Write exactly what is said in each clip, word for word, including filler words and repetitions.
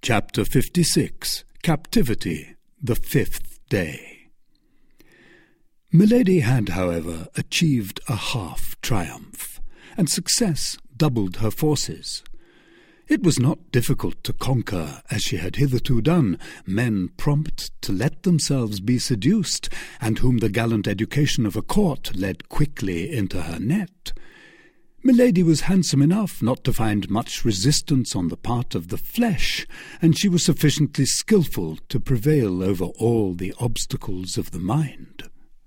Chapter fifty-six. Captivity, the fifth day. Milady had, however, achieved a half-triumph, and success doubled her forces. It was not difficult to conquer, as she had hitherto done, men prompt to let themselves be seduced, and whom the gallant education of a court led quickly into her net. Milady was handsome enough not to find much resistance on the part of the flesh, and she was sufficiently skilful to prevail over all the obstacles of the mind.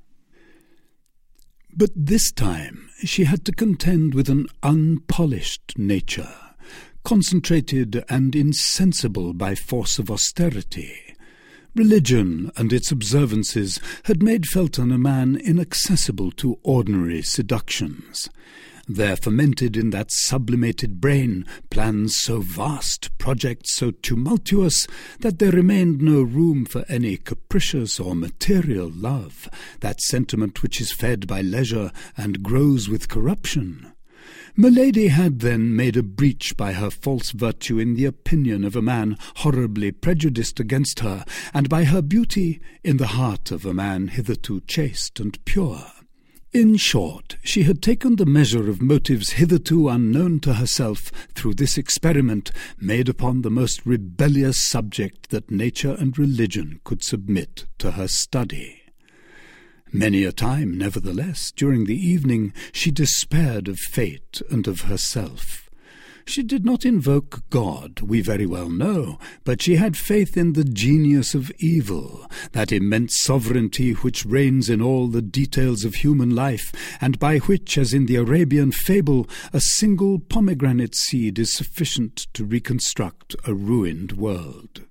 But this time she had to contend with an unpolished nature, concentrated and insensible by force of austerity. Religion and its observances had made Felton a man inaccessible to ordinary seductions. There fermented in that sublimated brain plans so vast, projects so tumultuous, that there remained no room for any capricious or material love, that sentiment which is fed by leisure and grows with corruption. Milady had then made a breach by her false virtue in the opinion of a man horribly prejudiced against her, and by her beauty in the heart of a man hitherto chaste and pure. In short, she had taken the measure of motives hitherto unknown to herself through this experiment made upon the most rebellious subject that nature and religion could submit to her study. Many a time, nevertheless, during the evening, she despaired of fate and of herself. She did not invoke God, we very well know, but she had faith in the genius of evil, that immense sovereignty which reigns in all the details of human life, and by which, as in the Arabian fable, a single pomegranate seed is sufficient to reconstruct a ruined world.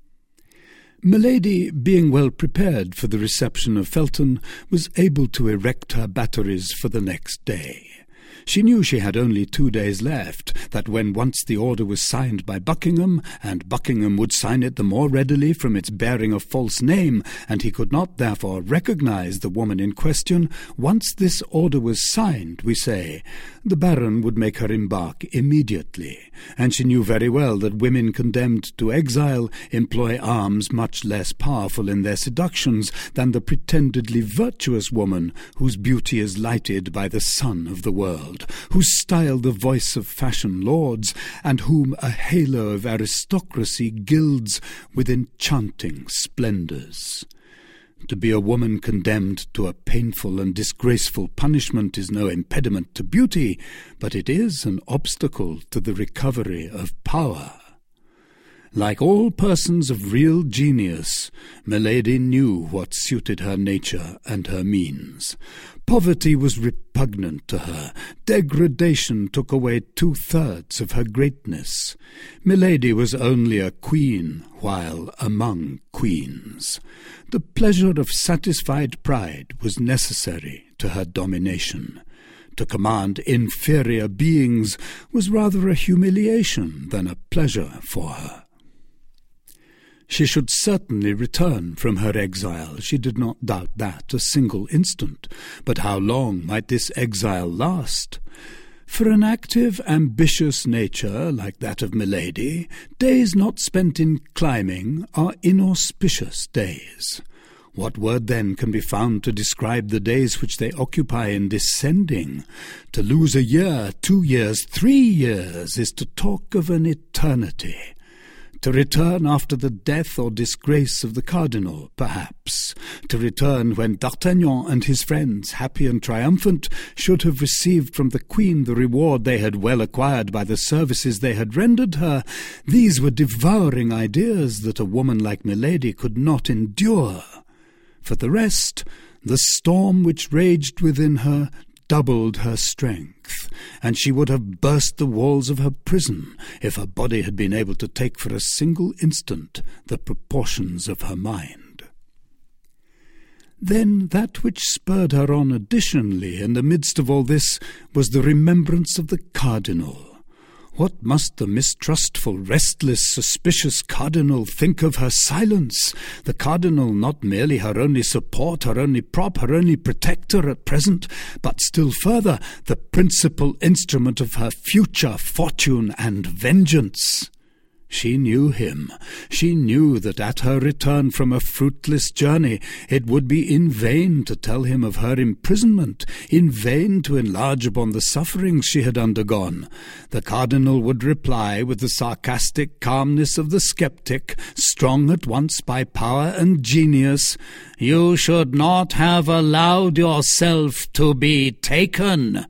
Milady, being well prepared for the reception of Felton, was able to erect her batteries for the next day. She knew she had only two days left, that when once the order was signed by Buckingham, and Buckingham would sign it the more readily from its bearing a false name, and he could not therefore recognize the woman in question, once this order was signed, we say, the Baron would make her embark immediately, and she knew very well that women condemned to exile employ arms much less powerful in their seductions than the pretendedly virtuous woman whose beauty is lighted by the sun of the world, whose style the voice of fashion lords, and whom a halo of aristocracy gilds with enchanting splendours. To be a woman condemned to a painful and disgraceful punishment is no impediment to beauty, but it is an obstacle to the recovery of power. Like all persons of real genius, Milady knew what suited her nature and her means. Poverty was repugnant to her. Degradation took away two-thirds of her greatness. Milady was only a queen, while among queens. The pleasure of satisfied pride was necessary to her domination. To command inferior beings was rather a humiliation than a pleasure for her. She should certainly return from her exile, she did not doubt that a single instant. But how long might this exile last? For an active, ambitious nature like that of Milady, days not spent in climbing are inauspicious days. What word, then, can be found to describe the days which they occupy in descending? To lose a year, two years, three years is to talk of an eternity. To return after the death or disgrace of the cardinal, perhaps. To return when D'Artagnan and his friends, happy and triumphant, should have received from the queen the reward they had well acquired by the services they had rendered her. These were devouring ideas that a woman like Milady could not endure. For the rest, the storm which raged within her doubled her strength, and she would have burst the walls of her prison if her body had been able to take for a single instant the proportions of her mind. Then that which spurred her on additionally in the midst of all this was the remembrance of the cardinal. What must the mistrustful, restless, suspicious cardinal think of her silence? The cardinal not merely her only support, her only prop, her only protector at present, but still further, the principal instrument of her future fortune and vengeance. She knew him. She knew that at her return from a fruitless journey it would be in vain to tell him of her imprisonment, in vain to enlarge upon the sufferings she had undergone. The cardinal would reply with the sarcastic calmness of the sceptic, strong at once by power and genius, "You should not have allowed yourself to be taken."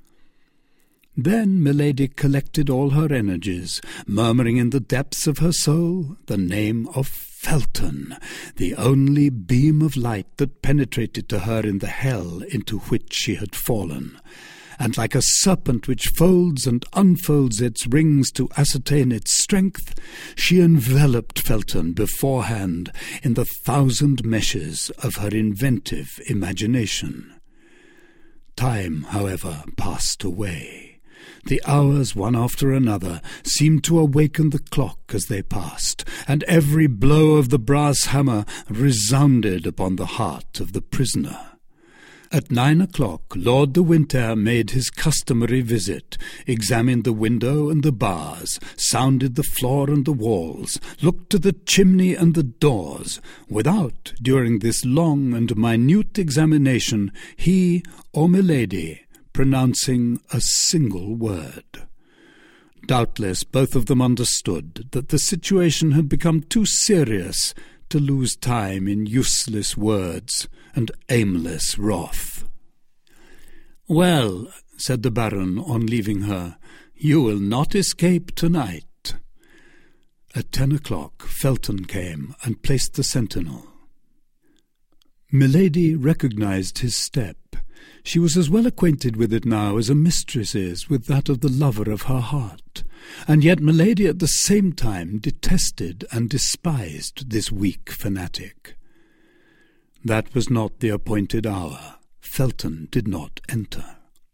Then Milady collected all her energies, murmuring in the depths of her soul the name of Felton, the only beam of light that penetrated to her in the hell into which she had fallen. And like a serpent which folds and unfolds its rings to ascertain its strength, she enveloped Felton beforehand in the thousand meshes of her inventive imagination. Time, however, passed away. The hours, one after another, seemed to awaken the clock as they passed, and every blow of the brass hammer resounded upon the heart of the prisoner. At nine o'clock Lord de Winter made his customary visit, examined the window and the bars, sounded the floor and the walls, looked to the chimney and the doors, without, during this long and minute examination, he or Milady pronouncing a single word. Doubtless both of them understood that the situation had become too serious to lose time in useless words and aimless wrath. "Well," said the Baron on leaving her, "you will not escape tonight." At ten o'clock Felton came and placed the sentinel. Milady recognized his step. She was as well acquainted with it now as a mistress is with that of the lover of her heart, and yet Milady at the same time detested and despised this weak fanatic. That was not the appointed hour. Felton did not enter.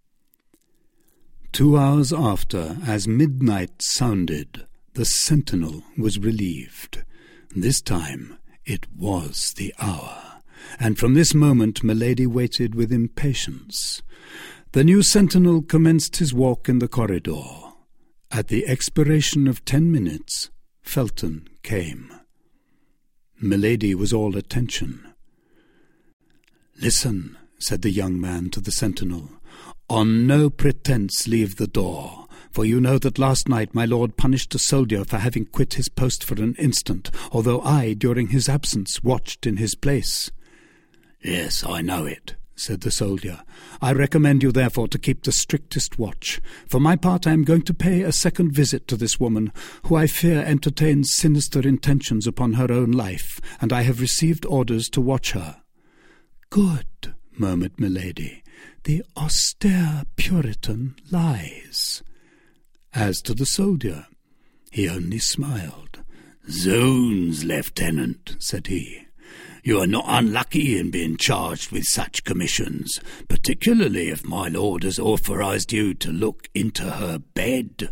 Two hours after, as midnight sounded, the sentinel was relieved. This time it was the hour, and from this moment Milady waited with impatience. The new sentinel commenced his walk in the corridor. At the expiration of ten minutes, Felton came. Milady was all attention. "Listen," said the young man to the sentinel. "On no pretence leave the door, for you know that last night my lord punished a soldier for having quit his post for an instant, although I, during his absence, watched in his place." "Yes, I know it," said the soldier. "I recommend you therefore to keep the strictest watch. For my part I am going to pay a second visit to this woman, who I fear entertains sinister intentions upon her own life, and I have received orders to watch her." "Good," murmured Milady. "The austere Puritan lies." As to the soldier, he only smiled. "Zounds, Lieutenant," said he, "you are not unlucky in being charged with such commissions, particularly if my lord has authorized you to look into her bed."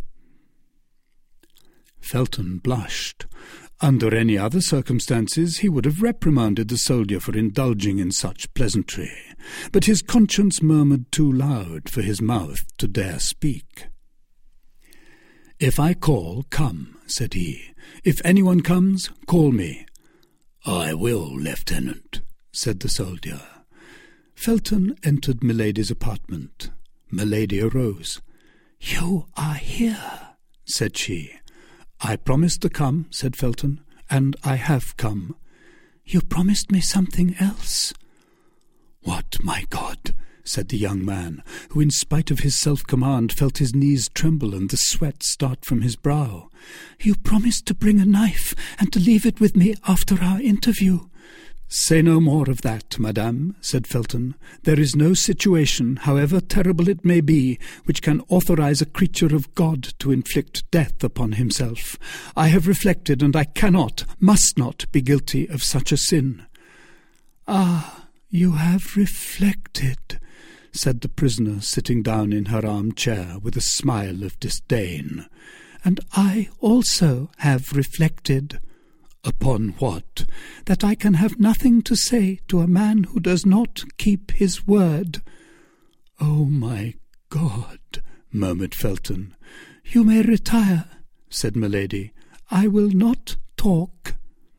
Felton blushed. Under any other circumstances he would have reprimanded the soldier for indulging in such pleasantry, but his conscience murmured too loud for his mouth to dare speak. "If I call, come," said he. "If anyone comes, call me." "I will, Lieutenant," said the soldier. Felton entered Milady's apartment. Milady arose. "You are here," said she. "I promised to come," said Felton, "and I have come." "You promised me something else." "What, my God?" said the young man, who in spite of his self-command felt his knees tremble and the sweat start from his brow. "You promised to bring a knife and to leave it with me after our interview." "Say no more of that, madame," said Felton. "There is no situation, however terrible it may be, which can authorize a creature of God to inflict death upon himself. I have reflected, and I cannot, must not, be guilty of such a sin." "Ah, you have reflected," said the prisoner, sitting down in her armchair with a smile of disdain. "And I also have reflected." "Upon what?" "That I can have nothing to say to a man who does not keep his word." "Oh, my God!" murmured Felton. "You may retire," said Milady. I will not talk."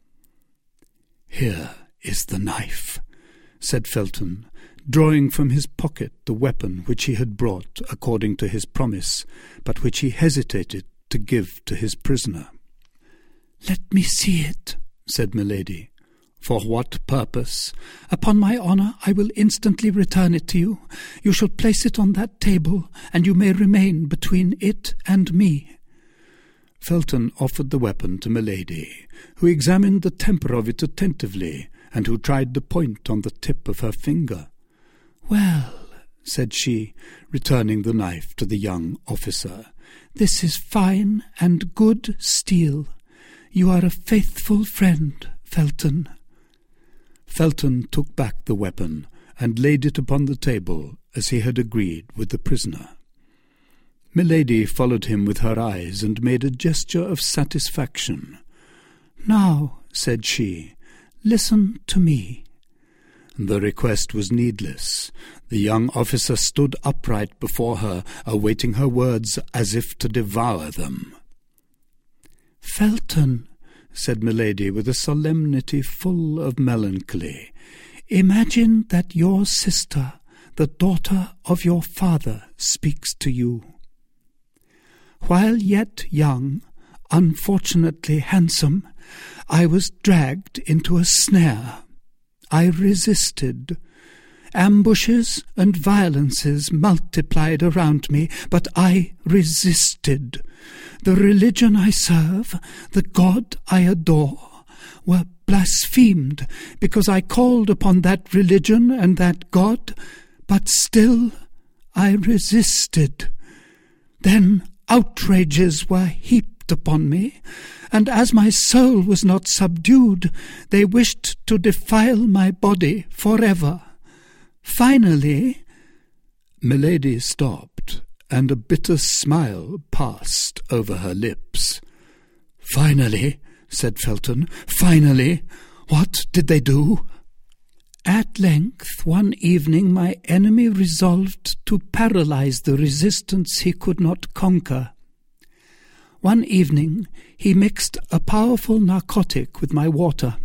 "Here is the knife," said Felton, drawing from his pocket the weapon which he had brought according to his promise, but which he hesitated to give to his prisoner. "Let me see it," said Milady. "For what purpose?" "Upon my honour, I will instantly return it to you. You shall place it on that table, and you may remain between it and me." Felton offered the weapon to Milady, who examined the temper of it attentively, and who tried the point on the tip of her finger. "Well," said she, returning the knife to the young officer, "this is fine and good steel. You are a faithful friend, Felton." Felton took back the weapon and laid it upon the table as he had agreed with the prisoner. Milady followed him with her eyes and made a gesture of satisfaction. "Now," said she, "listen to me." The request was needless. The young officer stood upright before her, awaiting her words as if to devour them. "Felton," said Milady with a solemnity full of melancholy, "imagine that your sister, the daughter of your father, speaks to you. While yet young, unfortunately handsome, I was dragged into a snare. I resisted. Ambushes and violences multiplied around me, but I resisted. The religion I serve, the God I adore, were blasphemed because I called upon that religion and that God, but still I resisted. Then outrages were heaped upon me, and as my soul was not subdued, they wished to defile my body forever. Finally—" Milady stopped, and a bitter smile passed over her lips. "Finally," said Felton, "finally, what did they do?" "At length, one evening, my enemy resolved to paralyze the resistance he could not conquer. One evening he mixed a powerful narcotic with my water.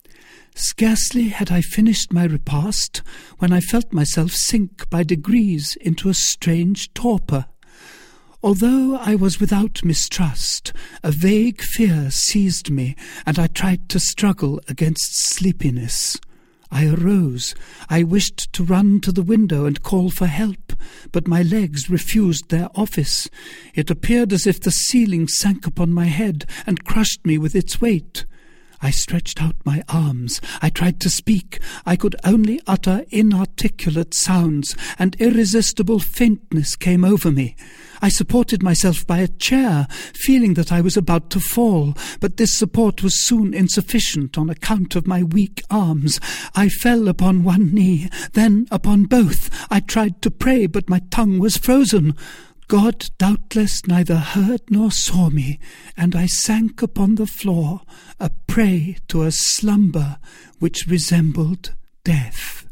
Scarcely had I finished my repast when I felt myself sink by degrees into a strange torpor. Although I was without mistrust, a vague fear seized me, and I tried to struggle against sleepiness. I arose. I wished to run to the window and call for help, but my legs refused their office. It appeared as if the ceiling sank upon my head and crushed me with its weight. I stretched out my arms. I tried to speak. I could only utter inarticulate sounds, and irresistible faintness came over me. I supported myself by a chair, feeling that I was about to fall, but this support was soon insufficient on account of my weak arms. I fell upon one knee, then upon both. I tried to pray, but my tongue was frozen. God doubtless neither heard nor saw me, and I sank upon the floor, a prey to a slumber which resembled death.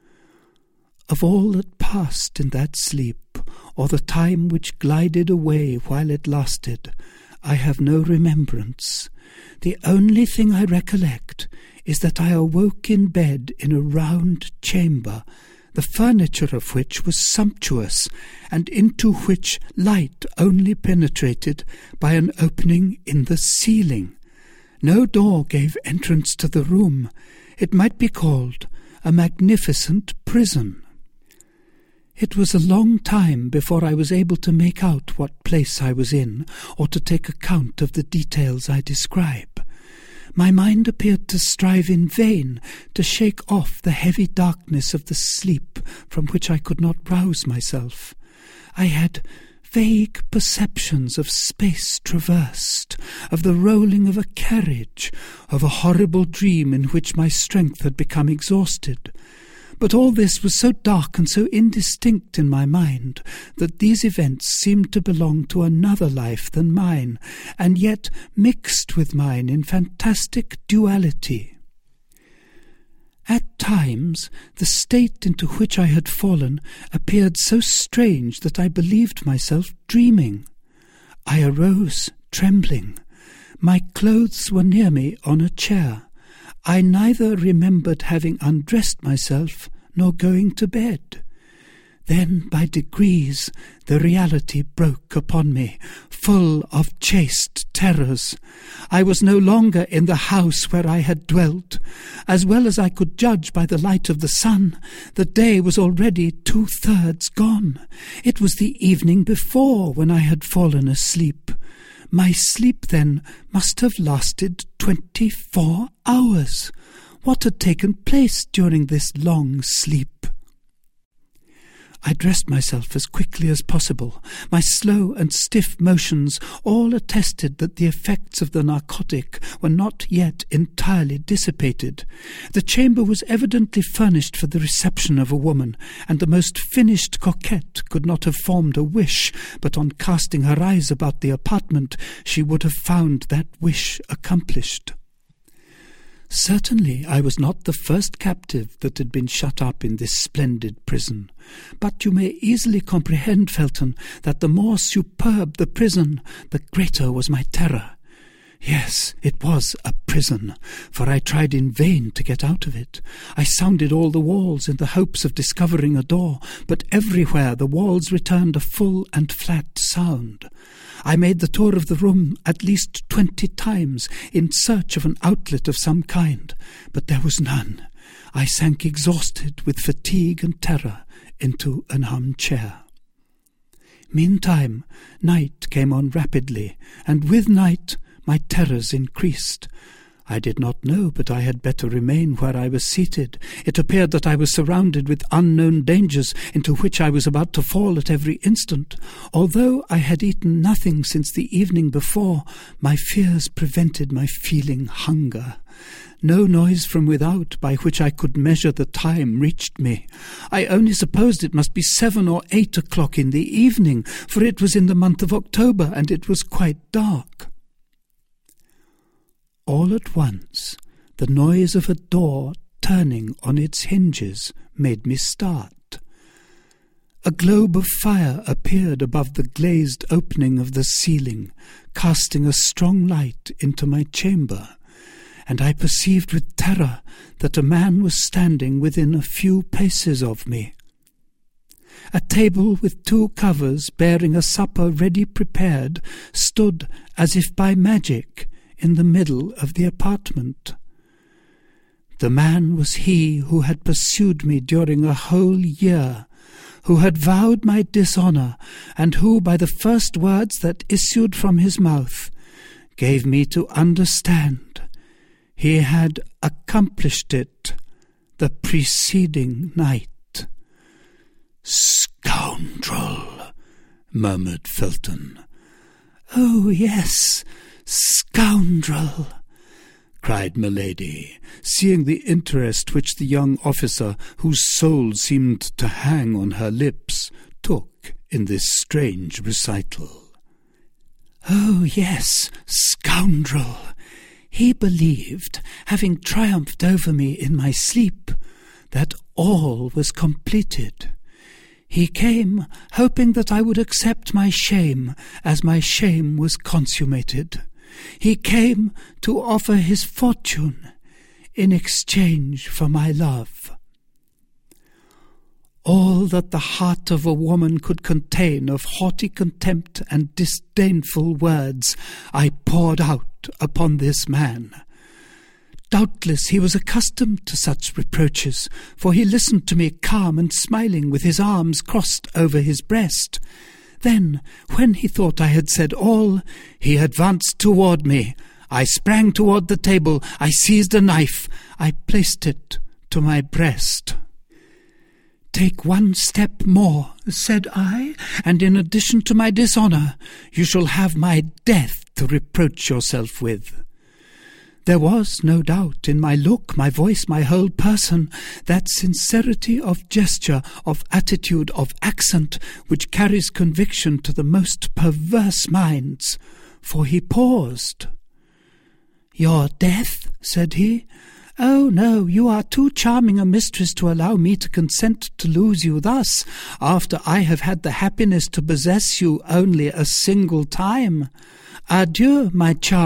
Of all that passed in that sleep, or the time which glided away while it lasted, I have no remembrance. The only thing I recollect is that I awoke in bed in a round chamber, the furniture of which was sumptuous, and into which light only penetrated by an opening in the ceiling. No door gave entrance to the room. It might be called a magnificent prison. It was a long time before I was able to make out what place I was in, or to take account of the details I describe. My mind appeared to strive in vain to shake off the heavy darkness of the sleep from which I could not rouse myself. I had vague perceptions of space traversed, of the rolling of a carriage, of a horrible dream in which my strength had become exhausted. But all this was so dark and so indistinct in my mind that these events seemed to belong to another life than mine, and yet mixed with mine in fantastic duality. At times the state into which I had fallen appeared so strange that I believed myself dreaming. I arose trembling. My clothes were near me on a chair. I neither remembered having undressed myself nor going to bed. Then, by degrees, the reality broke upon me, full of chaste terrors. I was no longer in the house where I had dwelt. As well as I could judge by the light of the sun, the day was already two-thirds gone. It was the evening before when I had fallen asleep. My sleep, then, must have lasted twenty-four hours. What had taken place during this long sleep? I dressed myself as quickly as possible. My slow and stiff motions all attested that the effects of the narcotic were not yet entirely dissipated. The chamber was evidently furnished for the reception of a woman, and the most finished coquette could not have formed a wish, but on casting her eyes about the apartment she would have found that wish accomplished. Certainly I was not the first captive that had been shut up in this splendid prison, but you may easily comprehend, Felton, that the more superb the prison, the greater was my terror. Yes, it was a prison, for I tried in vain to get out of it. I sounded all the walls in the hopes of discovering a door, but everywhere the walls returned a full and flat sound. I made the tour of the room at least twenty times in search of an outlet of some kind, but there was none. I sank exhausted with fatigue and terror into an armchair. Meantime, night came on rapidly, and with night my terrors increased. I did not know but I had better remain where I was seated. It appeared that I was surrounded with unknown dangers into which I was about to fall at every instant. Although I had eaten nothing since the evening before, my fears prevented my feeling hunger. No noise from without by which I could measure the time reached me. I only supposed it must be seven or eight o'clock in the evening, for it was in the month of October, and it was quite dark. All at once, the noise of a door turning on its hinges made me start. A globe of fire appeared above the glazed opening of the ceiling, casting a strong light into my chamber, and I perceived with terror that a man was standing within a few paces of me. A table with two covers bearing a supper ready prepared stood as if by magic in the middle of the apartment. The man was he who had pursued me during a whole year, who had vowed my dishonour, and who, by the first words that issued from his mouth, gave me to understand he had accomplished it the preceding night. "Scoundrel!" murmured Felton. "Oh, yes, scoundrel!" cried Milady, seeing the interest which the young officer, whose soul seemed to hang on her lips, took in this strange recital. "Oh, yes, scoundrel! He believed, having triumphed over me in my sleep, that all was completed. He came, hoping that I would accept my shame, as my shame was consummated. He came to offer his fortune in exchange for my love. All that the heart of a woman could contain of haughty contempt and disdainful words I poured out upon this man. Doubtless he was accustomed to such reproaches, for he listened to me calm and smiling with his arms crossed over his breast. Then, when he thought I had said all, he advanced toward me. I sprang toward the table. I seized a knife. I placed it to my breast. "Take one step more," said I, "and in addition to my dishonour, you shall have my death to reproach yourself with." There was, no doubt, in my look, my voice, my whole person, that sincerity of gesture, of attitude, of accent, which carries conviction to the most perverse minds, for he paused. "Your death?" said he. "Oh, no, you are too charming a mistress to allow me to consent to lose you thus, after I have had the happiness to possess you only a single time. Adieu, my charmer.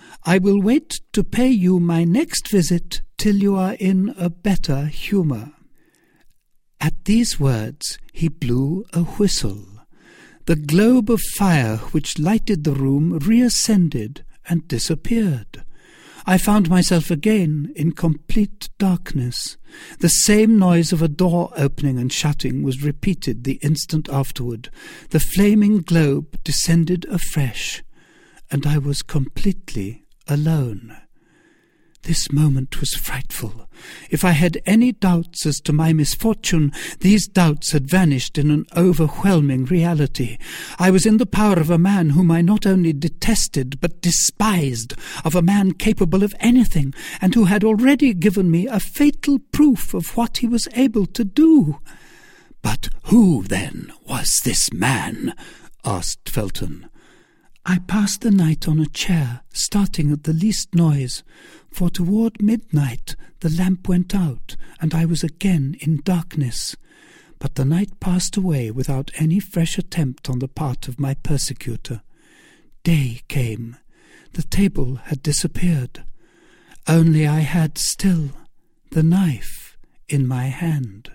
I will wait to pay you my next visit till you are in a better humour." At these words he blew a whistle. The globe of fire which lighted the room reascended and disappeared. I found myself again in complete darkness. The same noise of a door opening and shutting was repeated the instant afterward. The flaming globe descended afresh, and I was completely alone. This moment was frightful. If I had any doubts as to my misfortune, these doubts had vanished in an overwhelming reality. I was in the power of a man whom I not only detested but despised, of a man capable of anything, and who had already given me a fatal proof of what he was able to do. "But who, then, was this man?" asked Felton. I passed the night on a chair, starting at the least noise, for toward midnight the lamp went out, and I was again in darkness. But the night passed away without any fresh attempt on the part of my persecutor. Day came. The table had disappeared. Only I had still the knife in my hand.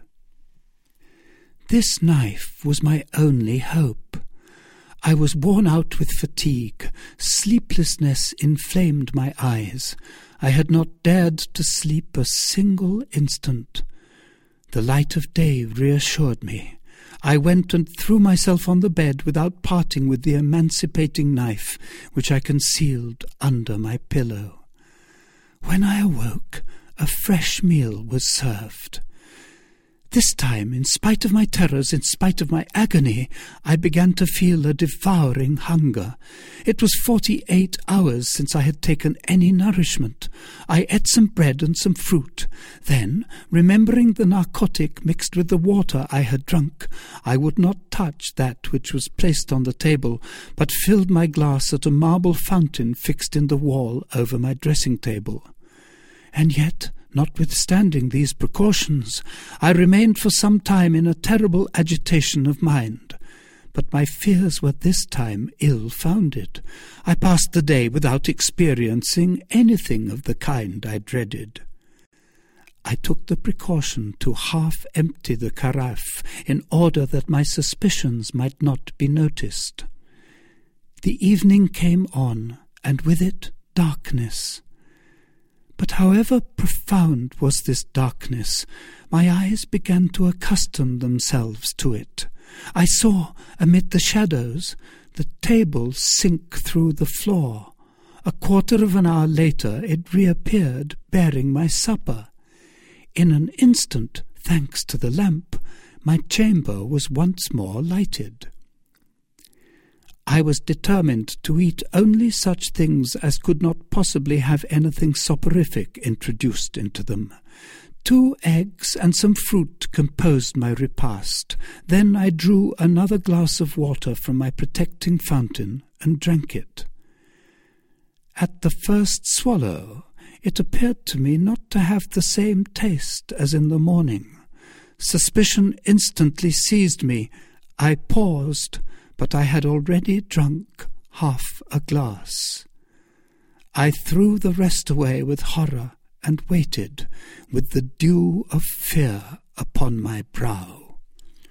This knife was my only hope. I was worn out with fatigue. Sleeplessness inflamed my eyes. I had not dared to sleep a single instant. The light of day reassured me. I went and threw myself on the bed without parting with the emancipating knife, which I concealed under my pillow. When I awoke, a fresh meal was served. This time, in spite of my terrors, in spite of my agony, I began to feel a devouring hunger. It was forty-eight hours since I had taken any nourishment. I ate some bread and some fruit. Then, remembering the narcotic mixed with the water I had drunk, I would not touch that which was placed on the table, but filled my glass at a marble fountain fixed in the wall over my dressing-table. And yet, notwithstanding these precautions, I remained for some time in a terrible agitation of mind. But my fears were this time ill-founded. I passed the day without experiencing anything of the kind I dreaded. I took the precaution to half-empty the carafe in order that my suspicions might not be noticed. The evening came on, and with it darkness. But however profound was this darkness, my eyes began to accustom themselves to it. I saw, amid the shadows, the table sink through the floor. A quarter of an hour later it reappeared, bearing my supper. In an instant, thanks to the lamp, my chamber was once more lighted. I was determined to eat only such things as could not possibly have anything soporific introduced into them. Two eggs and some fruit composed my repast. Then I drew another glass of water from my protecting fountain and drank it. At the first swallow, it appeared to me not to have the same taste as in the morning. Suspicion instantly seized me. I paused, but I had already drunk half a glass. I threw the rest away with horror and waited with the dew of fear upon my brow.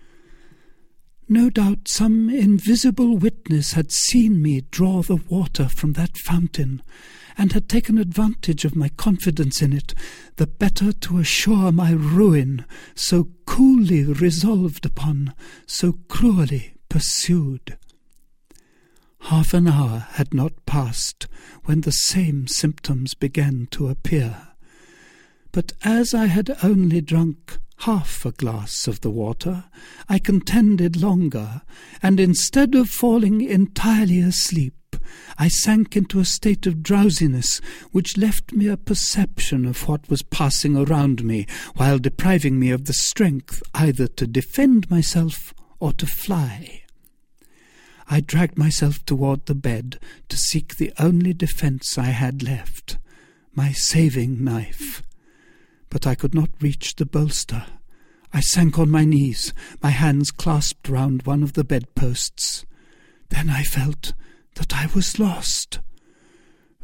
No doubt some invisible witness had seen me draw the water from that fountain, and had taken advantage of my confidence in it, the better to assure my ruin, so coolly resolved upon, so cruelly pursued. Half an hour had not passed when the same symptoms began to appear. But as I had only drunk half a glass of the water, I contended longer, and instead of falling entirely asleep, I sank into a state of drowsiness which left me a perception of what was passing around me, while depriving me of the strength either to defend myself or to fly. I dragged myself toward the bed to seek the only defence I had left, my saving knife. But I could not reach the bolster. I sank on my knees, my hands clasped round one of the bedposts. Then I felt that I was lost.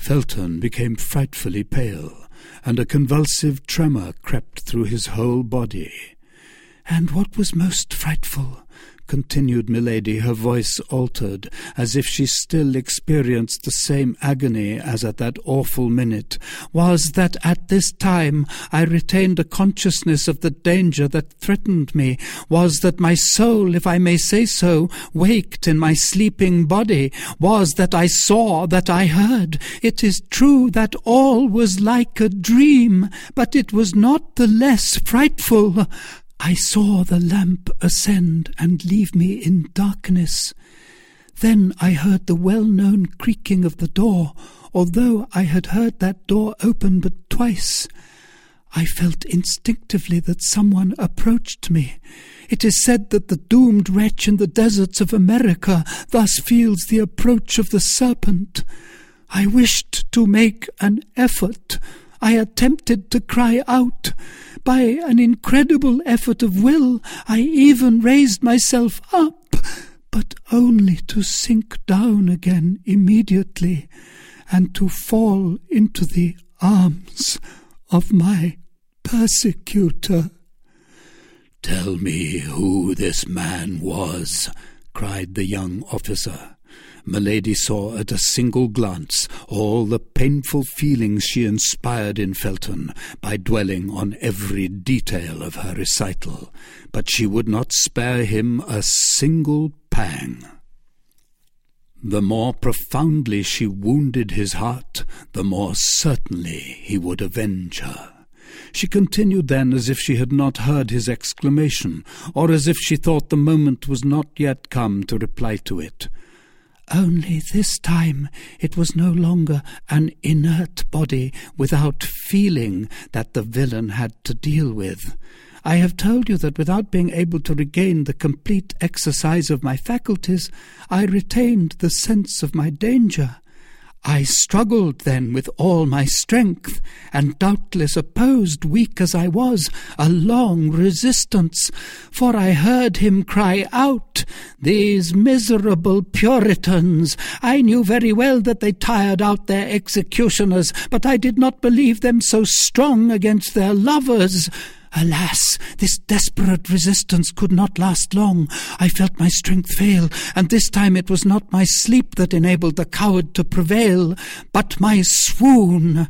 Felton became frightfully pale, and a convulsive tremor crept through his whole body. "And what was most frightful," continued Milady, her voice altered, as if she still experienced the same agony as at that awful minute, "was that at this time I retained a consciousness of the danger that threatened me, was that my soul, if I may say so, waked in my sleeping body, was that I saw, that I heard. It is true that all was like a dream, but it was not the less frightful. I saw the lamp ascend and leave me in darkness. Then I heard the well-known creaking of the door, although I had heard that door open but twice. I felt instinctively that someone approached me. It is said that the doomed wretch in the deserts of America thus feels the approach of the serpent. I wished to make an effort. I attempted to cry out. By an incredible effort of will, I even raised myself up, but only to sink down again immediately, and to fall into the arms of my persecutor." "Tell me who this man was," cried the young officer. Milady saw at a single glance all the painful feelings she inspired in Felton by dwelling on every detail of her recital, but she would not spare him a single pang. The more profoundly she wounded his heart, the more certainly he would avenge her. She continued then as if she had not heard his exclamation, or as if she thought the moment was not yet come to reply to it. "Only this time it was no longer an inert body without feeling that the villain had to deal with. I have told you that without being able to regain the complete exercise of my faculties, I retained the sense of my danger. I struggled then with all my strength, and doubtless opposed, weak as I was, a long resistance, for I heard him cry out, 'These miserable Puritans! I knew very well that they tired out their executioners, but I did not believe them so strong against their lovers.' Alas, this desperate resistance could not last long. I felt my strength fail, and this time it was not my sleep that enabled the coward to prevail, but my swoon."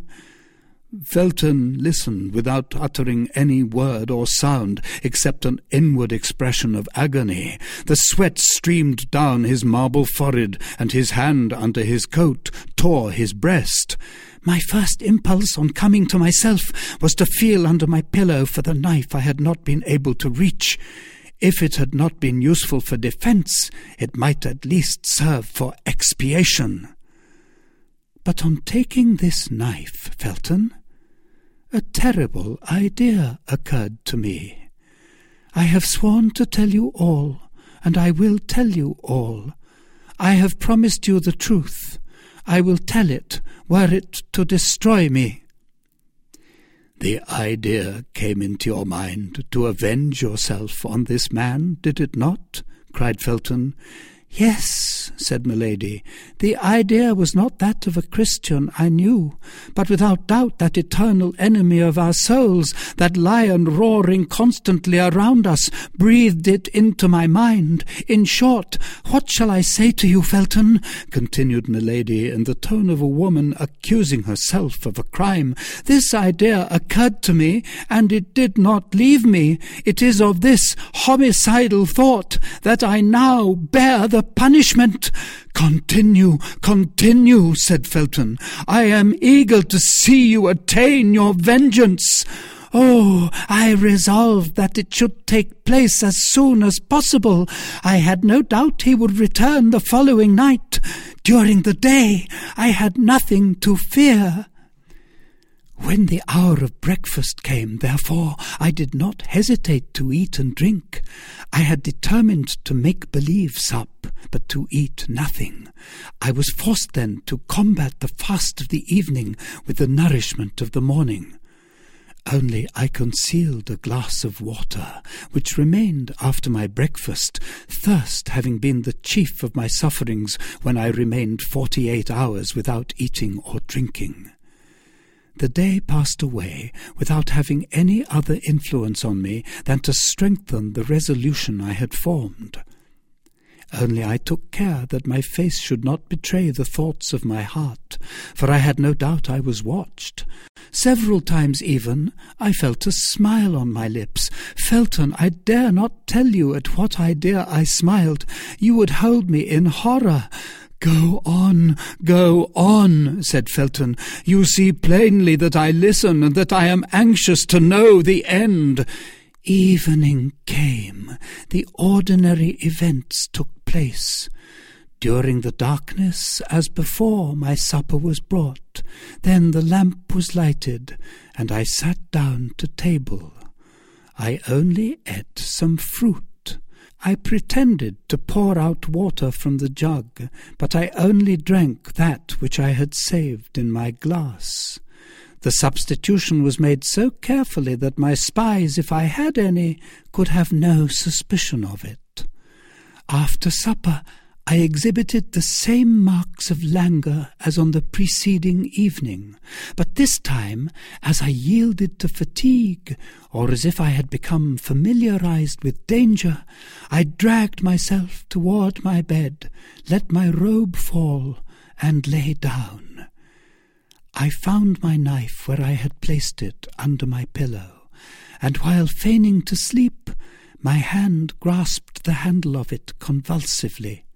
Felton listened without uttering any word or sound except an inward expression of agony. The sweat streamed down his marble forehead, and his hand under his coat tore his breast. My first impulse on coming to myself was to feel under my pillow for the knife I had not been able to reach. If it had not been useful for defence, it might at least serve for expiation. But on taking this knife, Felton, a terrible idea occurred to me. I have sworn to tell you all, and I will tell you all. I have promised you the truth. I will tell it, were it to destroy me." "The idea came into your mind to avenge yourself on this man, did it not?" cried Felton. "Yes," said Milady. "The idea was not that of a Christian, I knew, but without doubt that eternal enemy of our souls, that lion roaring constantly around us, breathed it into my mind. In short, what shall I say to you, Felton?" continued Milady, in the tone of a woman accusing herself of a crime. "This idea occurred to me, and it did not leave me. It is of this homicidal thought that I now bear the punishment." "Continue, continue," said Felton. "I am eager to see you attain your vengeance." "Oh, I resolved that it should take place as soon as possible. I had no doubt he would return the following night. During the day I had nothing to fear. When the hour of breakfast came, therefore, I did not hesitate to eat and drink. I had determined to make believe sup, but to eat nothing. I was forced then to combat the fast of the evening with the nourishment of the morning. Only I concealed a glass of water, which remained after my breakfast, thirst having been the chief of my sufferings when I remained forty-eight hours without eating or drinking. The day passed away without having any other influence on me than to strengthen the resolution I had formed. Only I took care that my face should not betray the thoughts of my heart, for I had no doubt I was watched. Several times even I felt a smile on my lips. Felton, I dare not tell you at what idea I smiled. You would hold me in horror. "Go on, go on," said Felton. "You see plainly that I listen, and that I am anxious to know the end." Evening came. The ordinary events took place. During the darkness, as before, my supper was brought. Then the lamp was lighted, and I sat down to table. I only ate some fruit. I pretended to pour out water from the jug, but I only drank that which I had saved in my glass. The substitution was made so carefully that my spies, if I had any, could have no suspicion of it. After supper, I exhibited the same marks of languor as on the preceding evening, but this time, as I yielded to fatigue, or as if I had become familiarized with danger, I dragged myself toward my bed, let my robe fall, and lay down. I found my knife where I had placed it under my pillow, and while feigning to sleep, my hand grasped the handle of it convulsively.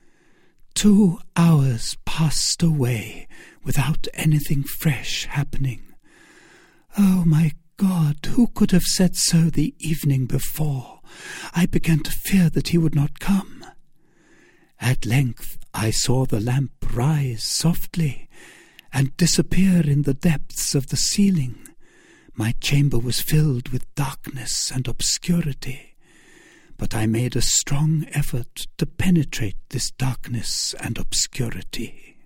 Two hours passed away without anything fresh happening. Oh, my God, who could have said so the evening before? I began to fear that he would not come. At length I saw the lamp rise softly and disappear in the depths of the ceiling. My chamber was filled with darkness and obscurity, but I made a strong effort to penetrate this darkness and obscurity.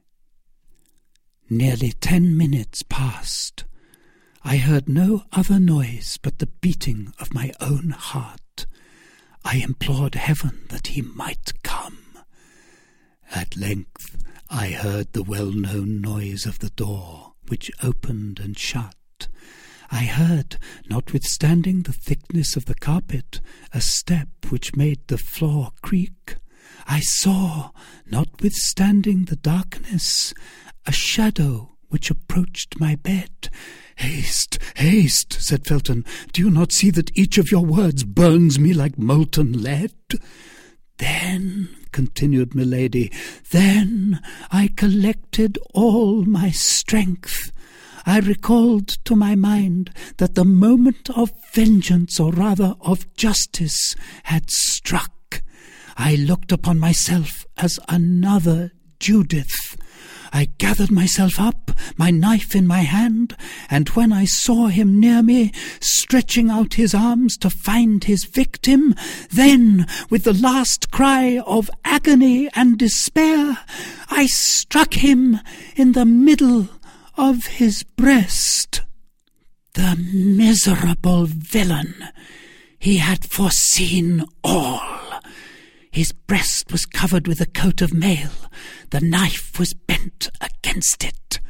Nearly ten minutes passed. I heard no other noise but the beating of my own heart. I implored heaven that he might come. At length I heard the well-known noise of the door, which opened and shut. I heard, notwithstanding the thickness of the carpet, a step which made the floor creak. I saw, notwithstanding the darkness, a shadow which approached my bed. "Haste, haste," said Felton. "Do you not see that each of your words burns me like molten lead?" "Then," continued Milady, "then I collected all my strength. I recalled to my mind that the moment of vengeance, or rather of justice, had struck. I looked upon myself as another Judith. I gathered myself up, my knife in my hand, and when I saw him near me, stretching out his arms to find his victim, then, with the last cry of agony and despair, I struck him in the middle of his breast. The miserable villain! He had foreseen all. His breast was covered with a coat of mail. The knife was bent against it.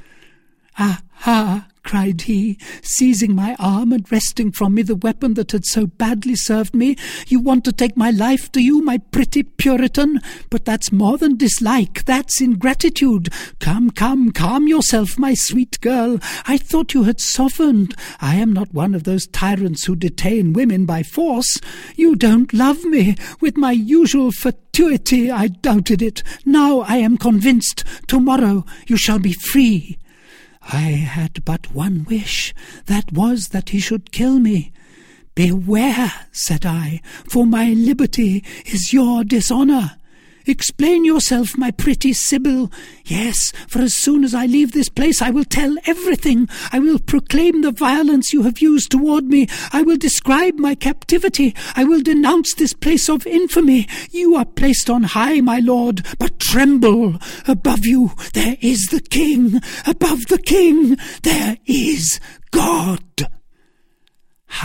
"Aha!" cried he, seizing my arm and wresting from me the weapon that had so badly served me. "You want to take my life, do you, my pretty Puritan? But that's more than dislike, that's ingratitude. Come, come, calm yourself, my sweet girl. I thought you had softened. I am not one of those tyrants who detain women by force. You don't love me. With my usual fatuity I doubted it. Now I am convinced. Tomorrow you shall be free." I had but one wish, that was that he should kill me. "Beware," said I, "for my liberty is your dishonour. Explain yourself, my pretty Sibyl. Yes, for as soon as I leave this place I will tell everything. I will proclaim the violence you have used toward me. I will describe my captivity. I will denounce this place of infamy. You are placed on high, my lord, but tremble. Above you there is the king. Above the king there is God."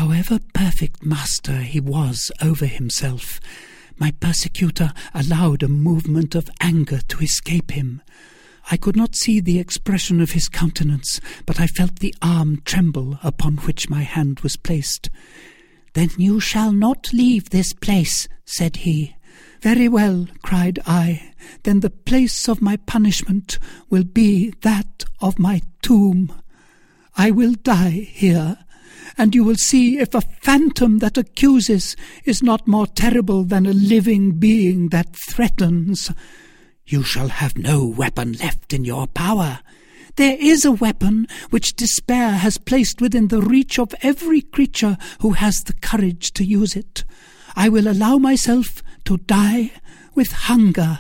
However perfect master he was over himself, my persecutor allowed a movement of anger to escape him. I could not see the expression of his countenance, but I felt the arm tremble upon which my hand was placed. "Then you shall not leave this place," said he. "Very well," cried I, "then the place of my punishment will be that of my tomb. I will die here, and you will see if a phantom that accuses is not more terrible than a living being that threatens. You shall have no weapon left in your power. There is a weapon which despair has placed within the reach of every creature who has the courage to use it. I will allow myself to die with hunger."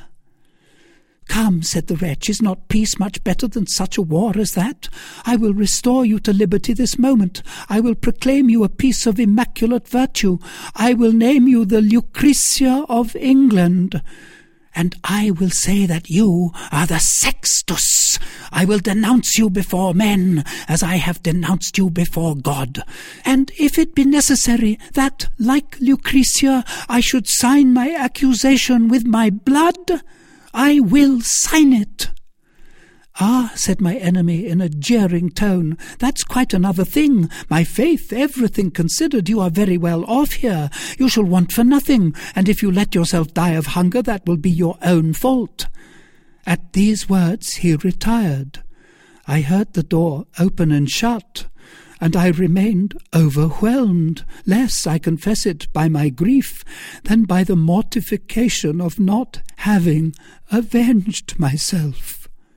"Come," said the wretch, "is not peace much better than such a war as that? I will restore you to liberty this moment. I will proclaim you a piece of immaculate virtue. I will name you the Lucretia of England. And I will say that you are the Sextus. I will denounce you before men, as I have denounced you before God. And if it be necessary that, like Lucretia, I should sign my accusation with my blood, I will sign it." "Ah," said my enemy in a jeering tone, "that's quite another thing. My faith, everything considered, you are very well off here. You shall want for nothing, and if you let yourself die of hunger, that will be your own fault." At these words he retired. I heard the door open and shut, and I remained overwhelmed, less, I confess it, by my grief than by the mortification of not having avenged myself.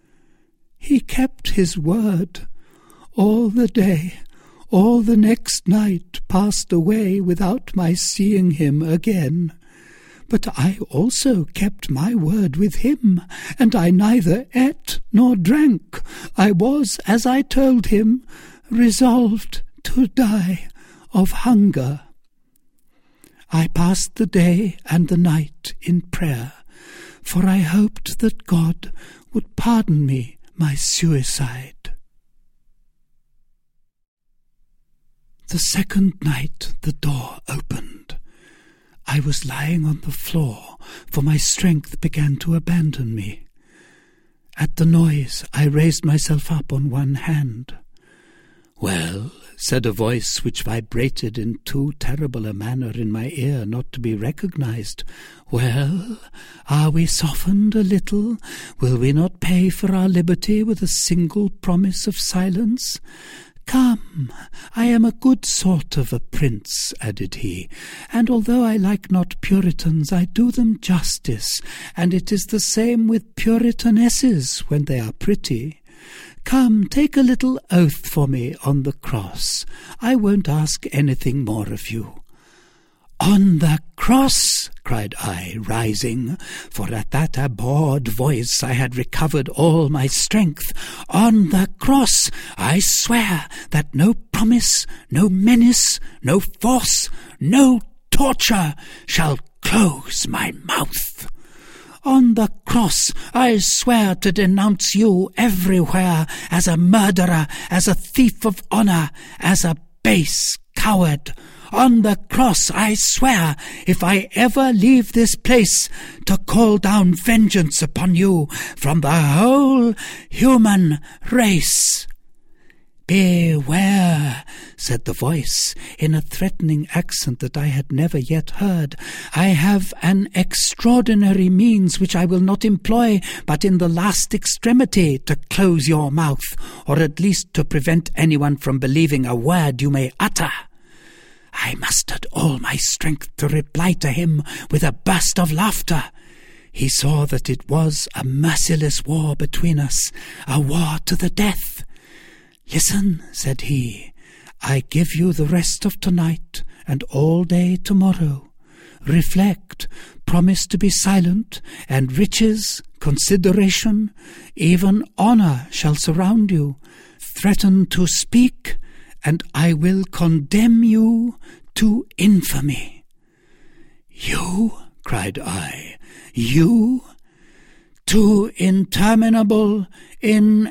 He kept his word. All the day, all the next night passed away without my seeing him again. But I also kept my word with him, and I neither ate nor drank. I was, as I told him, resolved to die of hunger. I passed the day and the night in prayer, for I hoped that God would pardon me my suicide. The second night the door opened. I was lying on the floor, for my strength began to abandon me. At the noise I raised myself up on one hand. "Well," said a voice which vibrated in too terrible a manner in my ear not to be recognized. "Well, are we softened a little? Will we not pay for our liberty with a single promise of silence? Come, I am a good sort of a prince," added he, "and although I like not Puritans, I do them justice, and it is the same with Puritanesses when they are pretty. Come, take a little oath for me on the cross. I won't ask anything more of you." "On the cross!" cried I, rising, for at that abhorred voice I had recovered all my strength. "On the cross! I swear that no promise, no menace, no force, no torture shall close my mouth. On the cross I swear to denounce you everywhere as a murderer, as a thief of honour, as a base coward. On the cross I swear, if I ever leave this place, to call down vengeance upon you from the whole human race." "Beware," said the voice, in a threatening accent that I had never yet heard. "I have an extraordinary means which I will not employ but in the last extremity to close your mouth, or at least to prevent anyone from believing a word you may utter." I mustered all my strength to reply to him with a burst of laughter. He saw that it was a merciless war between us, a war to the death. "Listen," said he, "I give you the rest of tonight and all day tomorrow. Reflect, promise to be silent, and riches, consideration, even honour shall surround you. Threaten to speak, and I will condemn you to infamy." "You?" cried I. "You? To interminable,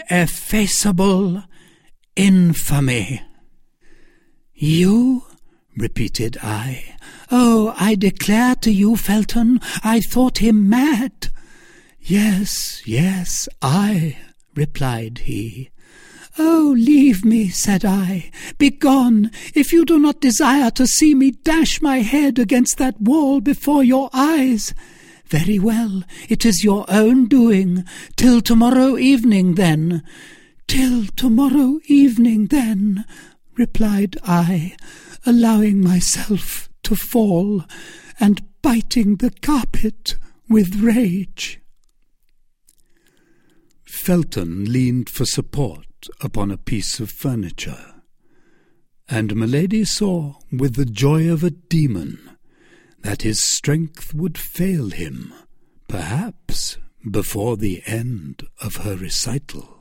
ineffaceable infamy." "You repeated I. "Oh, I declare to you, Felton, I thought him mad." "Yes, yes, I," replied he. "Oh, leave me," said I. "Begone, if you do not desire to see me dash my head against that wall before your eyes." "Very well, it is your own doing. Till tomorrow evening, then." "Till tomorrow evening, then," replied I, allowing myself to fall, and biting the carpet with rage. Felton leaned for support upon a piece of furniture, and Milady saw, with the joy of a demon, that his strength would fail him, perhaps before the end of her recital.